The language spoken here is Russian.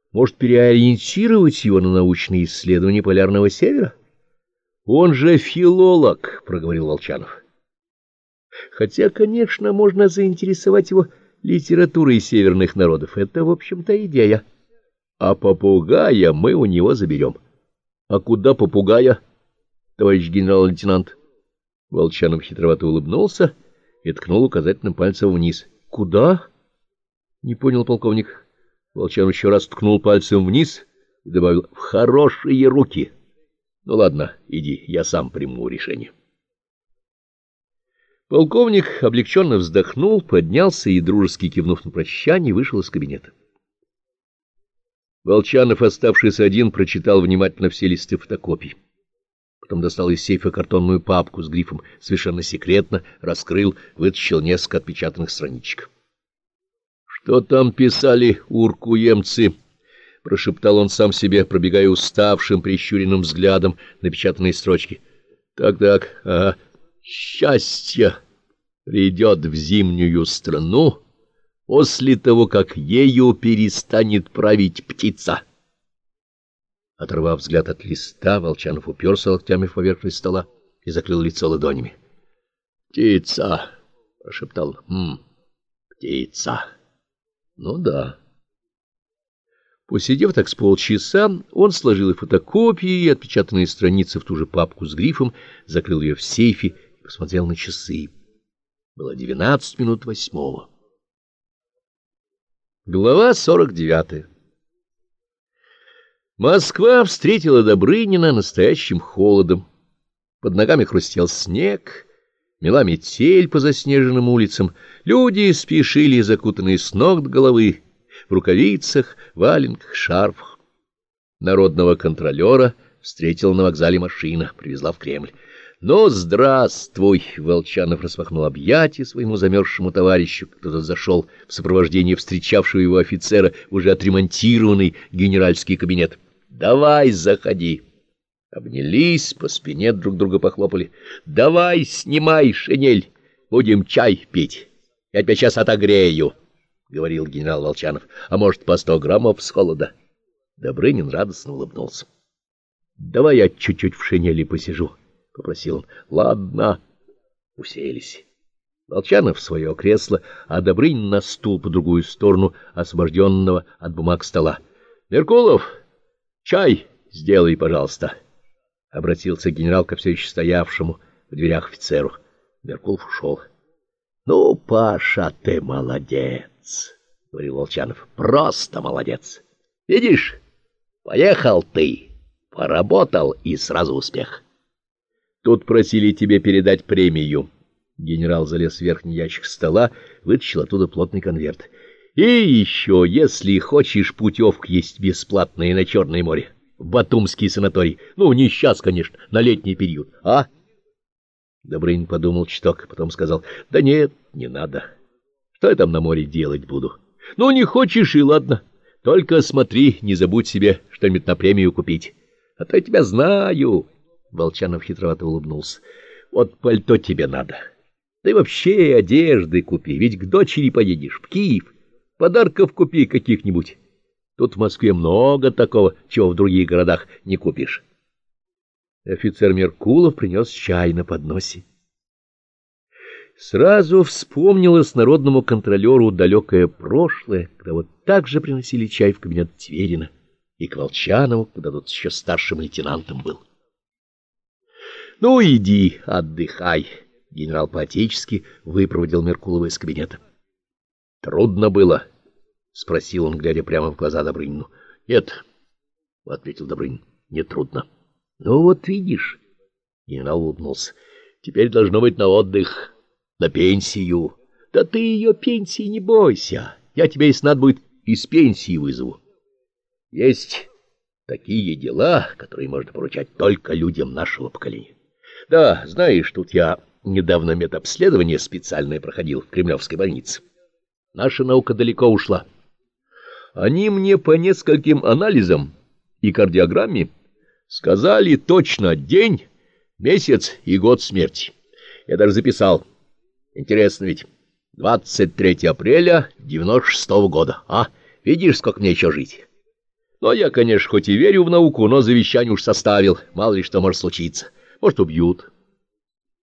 Может, переориентировать его на научные исследования полярного севера? Он же филолог, — проговорил Волчанов. Хотя, конечно, можно заинтересовать его литературой северных народов. Это, в общем-то, идея. А попугая мы у него заберем. А куда попугая, товарищ генерал-лейтенант? Волчанов хитровато улыбнулся и ткнул указательным пальцем вниз. — Куда? — не понял полковник. Волчанов еще раз ткнул пальцем вниз и добавил: — в хорошие руки. Ну ладно, иди, я сам приму решение. Полковник облегченно вздохнул, поднялся и, дружески кивнув на прощание, вышел из кабинета. Волчанов, оставшись один, прочитал внимательно все листы фотокопий. Потом достал из сейфа картонную папку с грифом «Совершенно секретно», раскрыл, вытащил несколько отпечатанных страничек. — Что там писали уркуемцы? — прошептал он сам себе, пробегая уставшим, прищуренным взглядом напечатанные строчки. — Так, ага. Счастье придет в зимнюю страну после того, как ею перестанет править птица. Оторвав взгляд от листа, Волчанов уперся локтями в поверхность стола и закрыл лицо ладонями. — Птица, — прошептал. — Птица. Ну да. Посидев так с полчаса, он сложил и фотокопии, и отпечатанные страницы в ту же папку с грифом, закрыл ее в сейфе и посмотрел на часы. Было 8:50. Глава 49. Москва встретила Добрынина настоящим холодом. Под ногами хрустел снег, мела метель по заснеженным улицам. Люди спешили, закутанные с ног до головы, в рукавицах, валенках, шарфах. Народного контролера встретила на вокзале машина, привезла в Кремль. — Ну, здравствуй! — Волчанов распахнул объятия своему замерзшему товарищу, кто-то зашел в сопровождении встречавшего его офицера в уже отремонтированный генеральский кабинет. — Давай, заходи! Обнялись, по спине друг друга похлопали. — Давай, снимай шинель, будем чай пить. Я тебя сейчас отогрею, — говорил генерал Волчанов. — А может, по 100 граммов с холода? Добрынин радостно улыбнулся. — Давай я чуть-чуть в шинели посижу, — попросил он. — Ладно. Уселись. Волчанов в свое кресло, а Добрынин на стул по другую сторону освобожденного от бумаг стола. — Меркулов, чай сделай, пожалуйста, — обратился генерал ко все еще стоявшему в дверях офицеру. Меркулов ушел. — Ну, Паша, ты молодец, — говорил Волчанов. — Просто молодец. Видишь, поехал ты, поработал, и сразу успех. Тут просили тебе передать премию. Генерал залез в верхний ящик стола, вытащил оттуда плотный конверт. И еще, если хочешь, путевка есть бесплатная на Черное море, в Батумский санаторий. Ну, не сейчас, конечно, на летний период. А? Добрынин подумал чуток, потом сказал: — Да нет, не надо. Что я там на море делать буду? Ну, не хочешь, и ладно. Только смотри, не забудь себе что-нибудь на премию купить. А то я тебя знаю. Волчанов хитровато улыбнулся. — Вот пальто тебе надо. Да и вообще одежды купи, ведь к дочери поедешь, в Киев. Подарков купи каких-нибудь. Тут в Москве много такого, чего в других городах не купишь. Офицер Меркулов принес чай на подносе. Сразу вспомнилось народному контролеру далекое прошлое, когда вот так же приносили чай в кабинет Тверина, и к Волчанову, когда тот еще старшим лейтенантом был. — Ну, иди, отдыхай, — генерал по-отечески выпроводил Меркулова из кабинета. — Трудно было? — спросил он, глядя прямо в глаза Добрынину. — Нет, — ответил Добрынин, — не трудно. — Ну, вот видишь, — генерал улыбнулся, — теперь должно быть на отдых, на пенсию. Да ты ее пенсии не бойся, я тебя, если надо будет, из пенсии вызову. Есть такие дела, которые можно поручать только людям нашего поколения. Да, знаешь, тут я недавно медобследование специальное проходил в Кремлевской больнице. Наша наука далеко ушла. Они мне по нескольким анализам и кардиограмме сказали точно день, месяц и год смерти. Я даже записал. Интересно ведь. 23 апреля 96-го года. А, видишь, сколько мне еще жить? Но я, конечно, хоть и верю в науку, но завещание уж составил, мало ли что может случиться. Может, убьют.